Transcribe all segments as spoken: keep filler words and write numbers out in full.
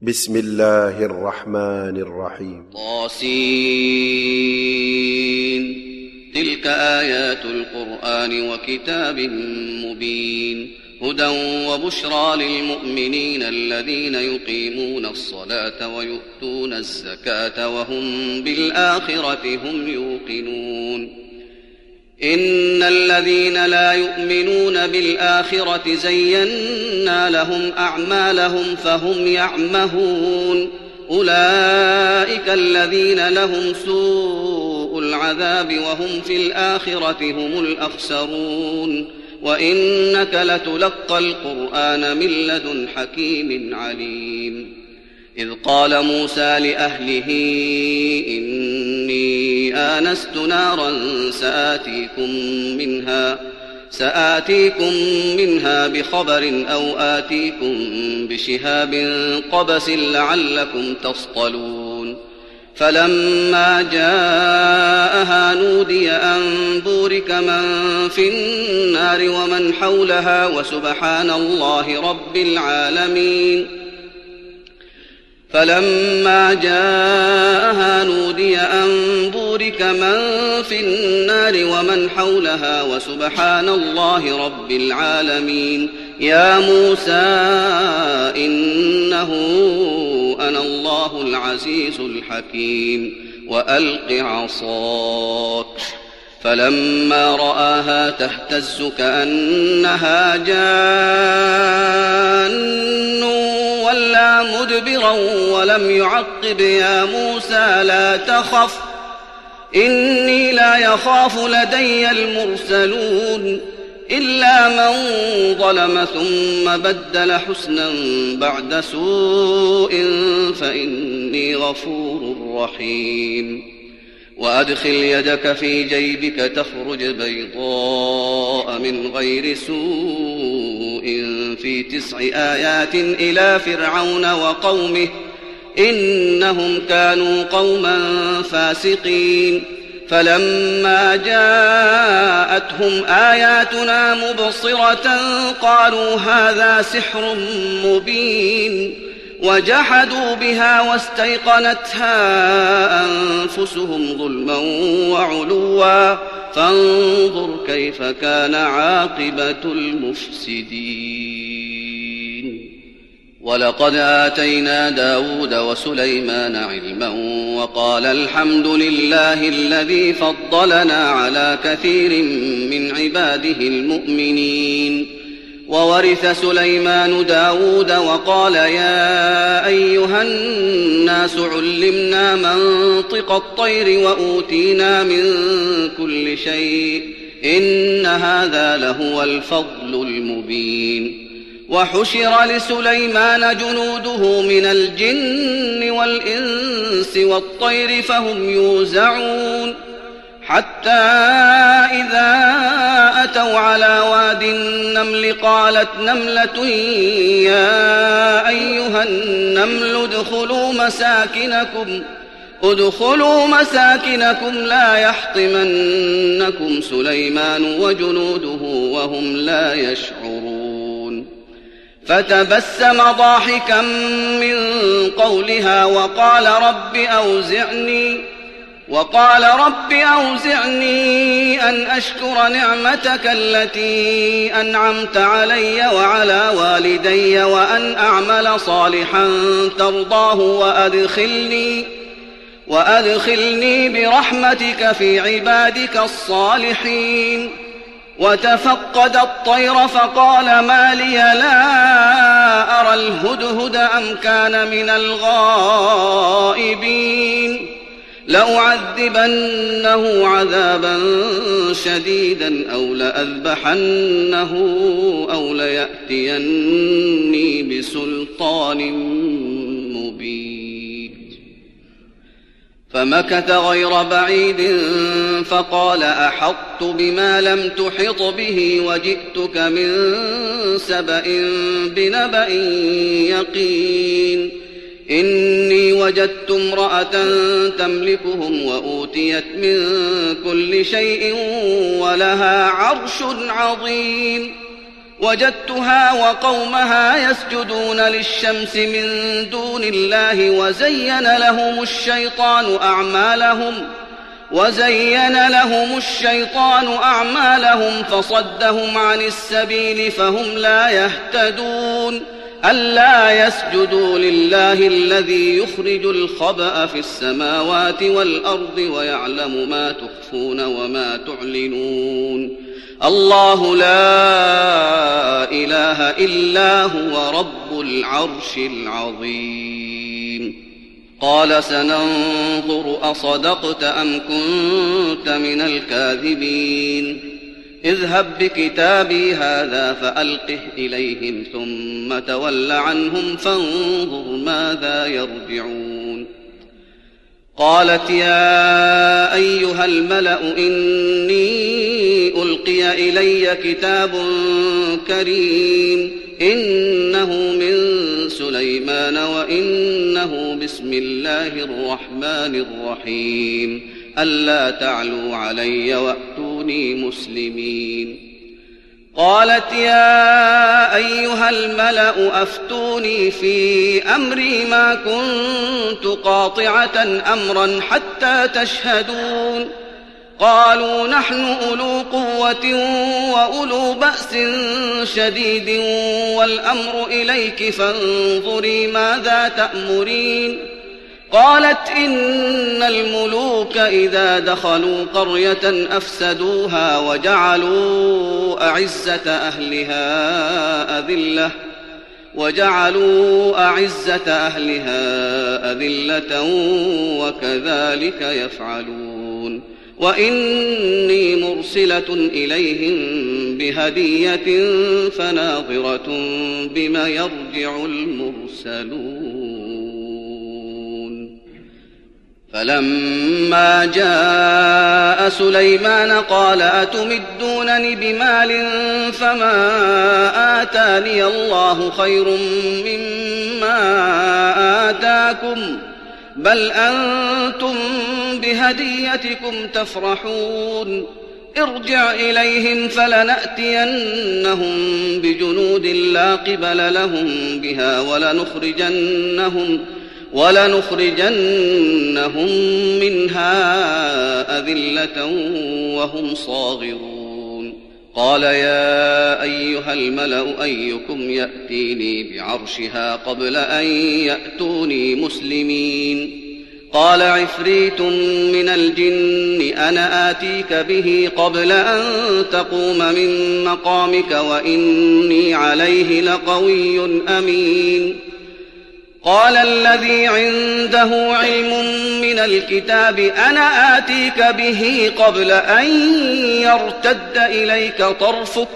بسم الله الرحمن الرحيم. طاسين. تلك آيات القرآن وكتاب مبين، هدى وبشرى للمؤمنين الذين يقيمون الصلاة ويؤتون الزكاة وهم بالآخرة هم يوقنون. إن الذين لا يؤمنون بالآخرة زينا لهم أعمالهم فهم يعمهون، أولئك الذين لهم سوء العذاب وهم في الآخرة هم الأخسرون. وإنك لتلقى القرآن من لدن حكيم عليم. إذ قال موسى لأهله إني آنست نارا سآتيكم منها, سآتيكم منها بخبر أو آتيكم بشهاب قبس لعلكم تصطلون. فلما جاءها نودي أن بورك من في النار ومن حولها وسبحان الله رب العالمين. فلما جاءها نودي أن بورك من في النار ومن حولها وسبحان الله رب العالمين. يا موسى إنه أنا الله العزيز الحكيم وألق عصاك. فلما رآها تهتز كأنها جان ولا مدبرا ولم يعقب. يا موسى لا تخف إني لا يخاف لدي المرسلون إلا من ظلم ثم بدل حسنا بعد سوء فإني غفور رحيم. وأدخل يدك في جيبك تخرج بيضاء من غير سوء في تسع آيات إلى فرعون وقومه إنهم كانوا قوما فاسقين. فلما جاءتهم آياتنا مبصرة قالوا هذا سحر مبين، وجحدوا بها واستيقنتها أنفسهم ظلما وعلوا فانظر كيف كان عاقبة المفسدين. ولقد آتينا داود وسليمان علما وقال الحمد لله الذي فضلنا على كثير من عباده المؤمنين. وورث سليمان داود وقال يا أيها الناس علمنا منطق الطير وأوتينا من كل شيء إن هذا لهو الفضل المبين. وحشر لسليمان جنوده من الجن والإنس والطير فهم يوزعون، حتى إذا أتوا على واد النمل قالت نملة يا أيها النمل ادخلوا مساكنكم ادخلوا مساكنكم لا يحطمنكم سليمان وجنوده وهم لا يشعرون. فتبسم ضاحكا من قولها وقال رب أوزعني وقال رب أوزعني أن أشكر نعمتك التي أنعمت علي وعلى والدي وأن أعمل صالحا ترضاه وأدخلني, وأدخلني برحمتك في عبادك الصالحين. وتفقد الطير فقال ما لي لا أرى الهدهد أم كان من الغائبين لأعذبنه عذابا شديدا أو لأذبحنه أو ليأتيني بسلطان مبين. فمكث غير بعيد فقال أحطت بما لم تحط به وجئتك من سبأ بنبأ يقين. إني وجدت امرأة تملكهم وأوتيت من كل شيء ولها عرش عظيم. وجدتها وقومها يسجدون للشمس من دون الله وزين لهم الشيطان أعمالهم وزين لهم الشيطان أعمالهم فصدهم عن السبيل فهم لا يهتدون ألا يسجدوا لله الذي يخرج الخبأ في السماوات والأرض ويعلم ما تخفون وما تعلنون الله لا إله إلا هو رب العرش العظيم قال سننظر أصدقت أم كنت من الكاذبين اذهب بكتابي هذا فألقه إليهم ثم تول عنهم فانظر ماذا يرجعون قالت يا أيها الملأ إني ألقي إلي كتاب كريم إنه من سليمان وإنه بسم الله الرحمن الرحيم ألا تعلوا علي وأتوني مسلمين قالت يا أيها الملأ أفتوني في أمري ما كنت قاطعة أمرا حتى تشهدون قالوا نحن أولو قوة وأولو بأس شديد والأمر إليك فانظري ماذا تأمرين قالت إن الملوك إذا دخلوا قرية أفسدوها وجعلوا أعزة أهلها أذلة وجعلوا أعزة أهلها أذلة وكذلك يفعلون وإني مرسلة إليهم بهدية فناظرة بما يرجع المرسلون فلما جاء سليمان قال أتمدونني بمال فما آتاني الله خير مما آتاكم بل أنتم بهديتكم تفرحون ارجع إليهم فلنأتينهم بجنود لا قبل لهم بها ولنخرجنهم ولنخرجنهم منها أذلة وهم صاغرون قال يا أيها الملأ أيكم يأتيني بعرشها قبل أن يأتوني مسلمين قال عفريت من الجن أنا آتيك به قبل أن تقوم من مقامك وإني عليه لقوي أمين قال الذي عنده علم من الكتاب أنا آتيك به قبل أن يرتد إليك طرفك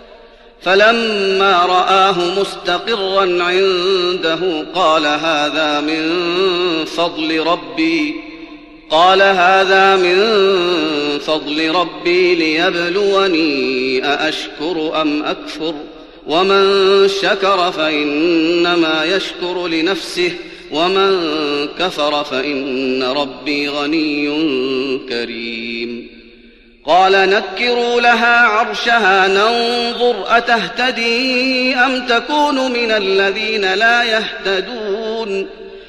فلما رآه مستقرا عنده قال هذا من فضل ربي قال هذا من فضل ربي ليبلوني أأشكر أم أكفر ومن شكر فإنما يشكر لنفسه ومن كفر فإن ربي غني كريم قال نكروا لها عرشها ننظر أتهتدي أم تكون من الذين لا يهتدون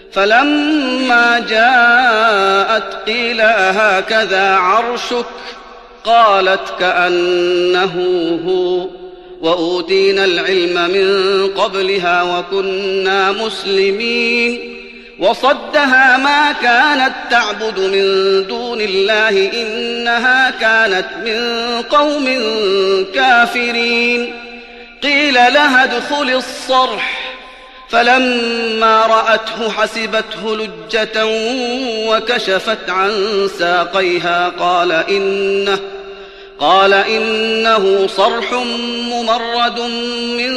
فلما جاءت قيل أهكذا عرشك قالت كأنه هو وأوتينا العلم من قبلها وكنا مسلمين وصدها ما كانت تعبد من دون الله إنها كانت من قوم كافرين قيل لها ادخل الصرح فلما رأته حسبته لجة وكشفت عن ساقيها قال إنه قال إنه صرح ممرد من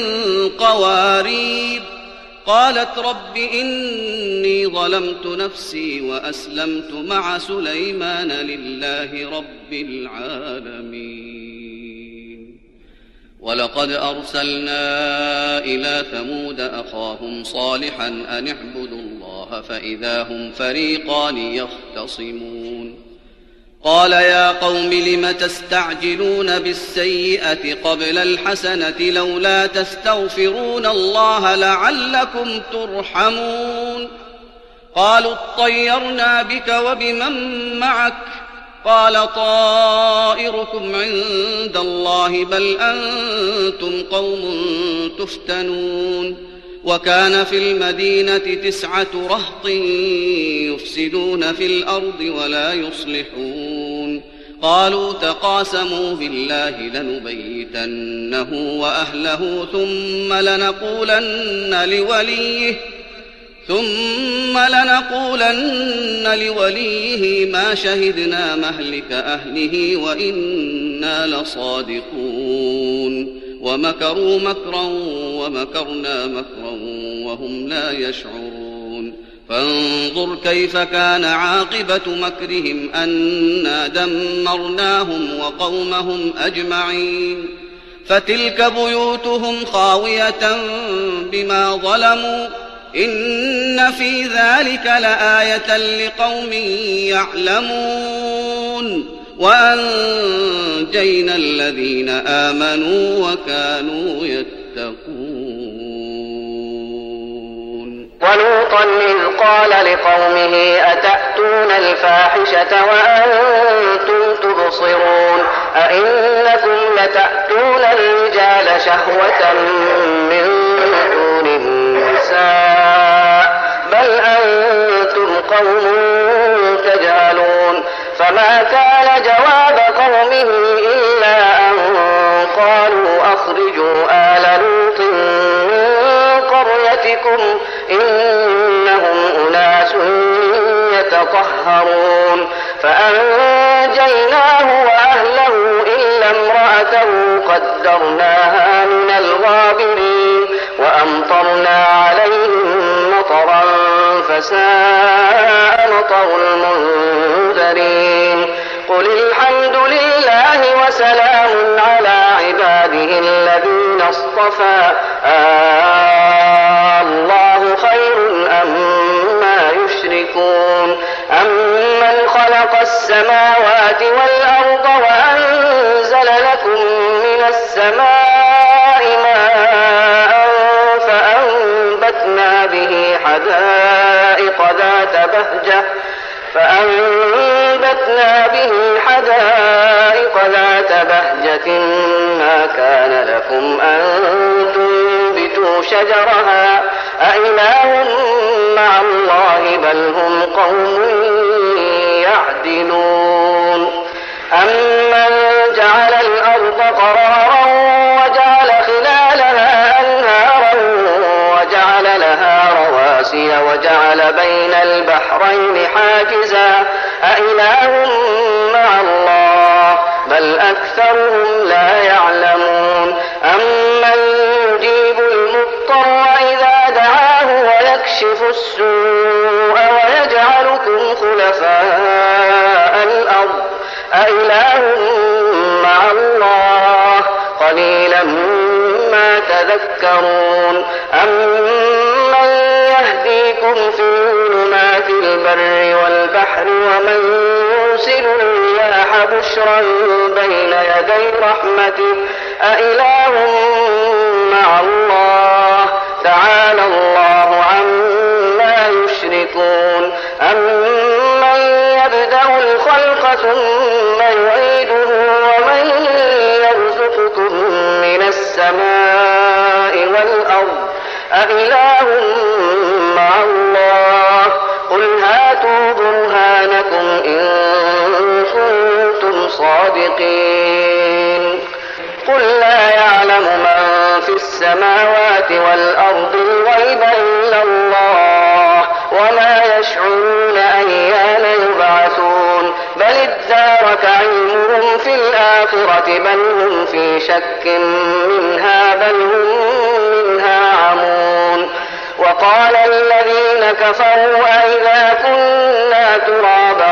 قوارير قالت رب إني ظلمت نفسي وأسلمت مع سليمان لله رب العالمين ولقد أرسلنا إلى ثمود أخاهم صالحا أن اعبدوا الله فإذا هم فريقان يختصمون قال يا قوم لم تستعجلون بالسيئة قبل الحسنة لولا تستغفرون الله لعلكم ترحمون قالوا اطيرنا بك وبمن معك قال طائركم عند الله بل أنتم قوم تفتنون وكان في المدينة تسعة رهط يفسدون في الأرض ولا يصلحون قالوا تقاسموا بالله لنبيتنه وأهله ثم لنقولن لوليه ثم لنقولن لوليه ما شهدنا مهلك أهله وإنا لصادقون ومكروا مكرا ومكرنا مكرا وهم لا يشعرون فانظر كيف كان عاقبة مكرهم أنا دمرناهم وقومهم أجمعين فتلك بيوتهم خاوية بما ظلموا إن في ذلك لآية لقوم يعلمون وأنجينا الذين آمنوا وكانوا يتقون. ولوطا إذ قال لقومه أتأتون الفاحشة وأنتم تبصرون أئنكم لتأتون الرجال شهوة من دون النساء بل أنتم قوم تجهلون فما كان جواب قومه إلا أن قالوا أخرجوا آل لوط من قريتكم إنهم أناس يتطهرون فأنجيناه وأهله إلا امرأته قدرناها من الغابرين وأمطرنا عليهم مطرا فساء مطر المنذرين قل الحمد لله وسلام على عباده الذين اصطفى آه الله خير أما يشركون أمن خلق السماوات والأرض وأنزل لكم من السماء ماء فأنبتنا به حدائق ذات بهجة فأنبتنا به حدائق ذات بهجة ما كان لكم أن تنبتوا شجرها أإله مع الله بل هم قوم يعدلون أمن جعل الأرض قرارا وجعل خلالها أنهارا وجعل لها رواسي وجعل بين البحرين حاجزا أإله مع الله بل أكثرهم لا يعلمون أمن يجيب المضطر إذا دعاه ويكشف السوء ويجعلكم خلفاء الأرض أإله مع الله قليلا ما تذكرون أمن يهديكم في ظلمات البر والبحر ومن يرسل الرياح بشرا بين يدي رحمته أإله مع الله تعالى الله عما يشركون أمن يبدأ الخلق ثم يعيده ومن يرزقكم من السماء والأرض أإله مع الله قل هاتوا برهانكم إن كنتم صادقين قل لا يعلم من في السماوات والأرض الغيب إلا الله وما يشعرون أيان يبعثون بل ادارك علمهم في الآخرة بل هم في شك منها بل هم منها عمون وقال الذين كفروا أئذا كنا ترابا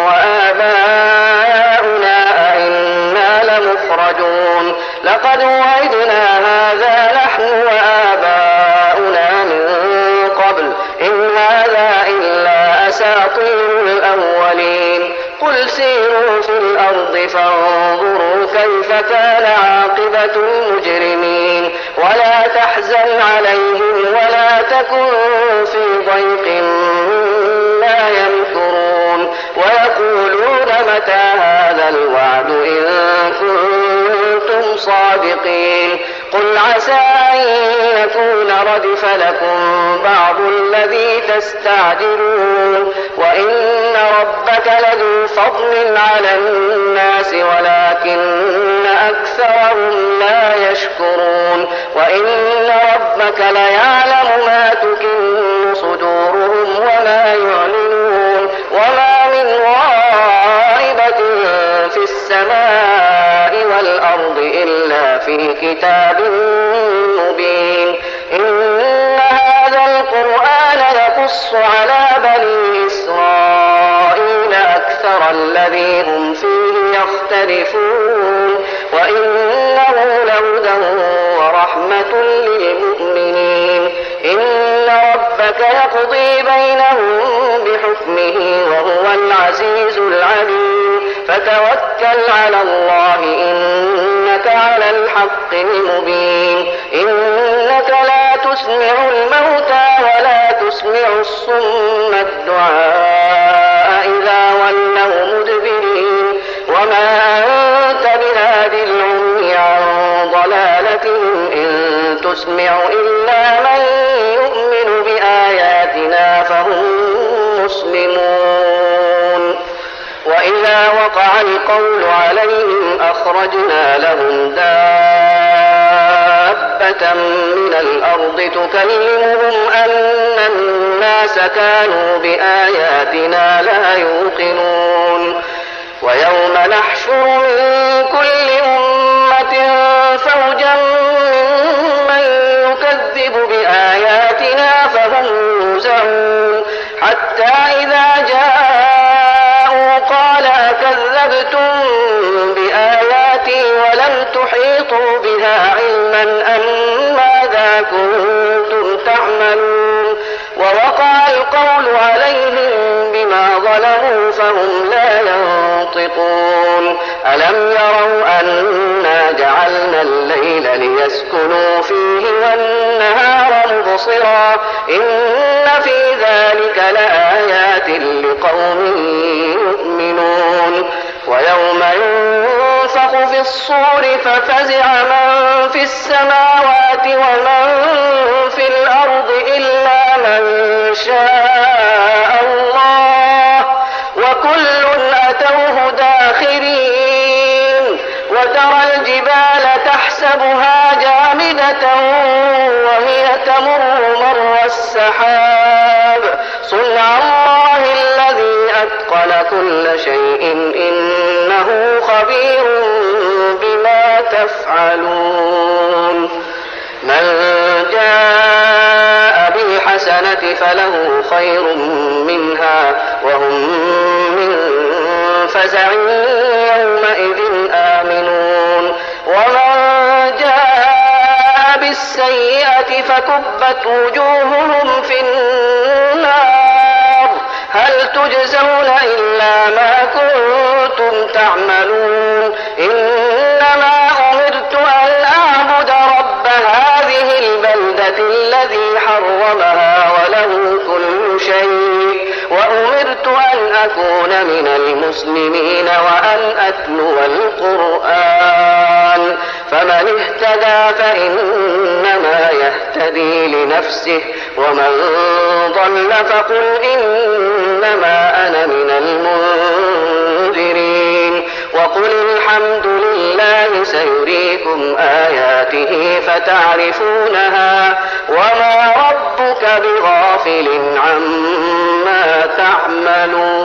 وآباؤنا أئنا لمخرجون لقد وعدنا هذا نحن وآباؤنا من قبل إن هذا إلا أساطير الأولين قل سيروا في الأرض فانظروا كيف كان عاقبة المجرمين ولا تحزن عليهم ولا تكن في ضيق مما يمكرون ويقولون متى هذا الوعد إن كنتم صادقين قل عسى أن يكون ردف لكم بعض الذي تستعجلون وإن ربك لذو فضل على الناس ولكن أكثرهم لا يشكرون وإن ربك ليعلم ما تكن صدورهم وما يعلنون وما من غائبة في السماء والأرض إلا في كتاب مبين إن هذا القرآن يقص على بني إسرائيل أكثر الذي هم فيه يختلفون وإنه لهدى ورحمة للمؤمنين إن ربك يقضي بينهم بحكمه وهو العزيز العليم فتوكل على الله إنك على الحق المبين إنك لا تسمع الموتى ولا تسمع الصم الدعاء إذا ولوا مدبرين وما أنت بهادي العمي عن ضلالتهم إن تسمع إلا من يؤمن بآياتنا فهم مسلمون وإذا وقع القول عليهم أخرجنا لهم دابة من الأرض تكلمهم أن الناس كانوا بآياتنا لا يوقنون ويوم نحشر من كل أمة فوجا ممن يكذب بآياتنا فهم يوزعون حتى إذا جاءوا قال أكذبتم بآياتي ولم تحيطوا بها علما أم ماذا كنتم تعملون ووقع القول عليهم بما ظلموا فهم لا ينطقون ألم يروا أنا جعلنا الليل ليسكنوا فيه والنهار مبصرا إن في ذلك لآيات لقوم يؤمنون ويوم ينفخ في الصور ففزع من في السماوات ومن في الأرض إلا من شاء الله وكل أتوه داخرين وترى الجبال تحسبها جامدة وهي تمر مر السحاب صنع الله الذي أتقن كل شيء إنه خبير بما تفعلون من جاء بالحسنة فله خير منها وهم من فزع يومئذ آمنون ومن جاء بالسيئة فكبت وجوههم في النار هل تجزون إلا ما كنتم تعملون إنما أمرت أن أعبد رب هذه البلدة الذي حرمها وله كل شيء وأمرت أن أكون من المسلمين وأن أتلو القرآن فمن اهتدى فإنما يهتدي لنفسه ومن ضل فقل إنما أنا من المنذرين وقل الحمد لله سيريكم آياته فتعرفونها وما ربك بغافل عما تعملون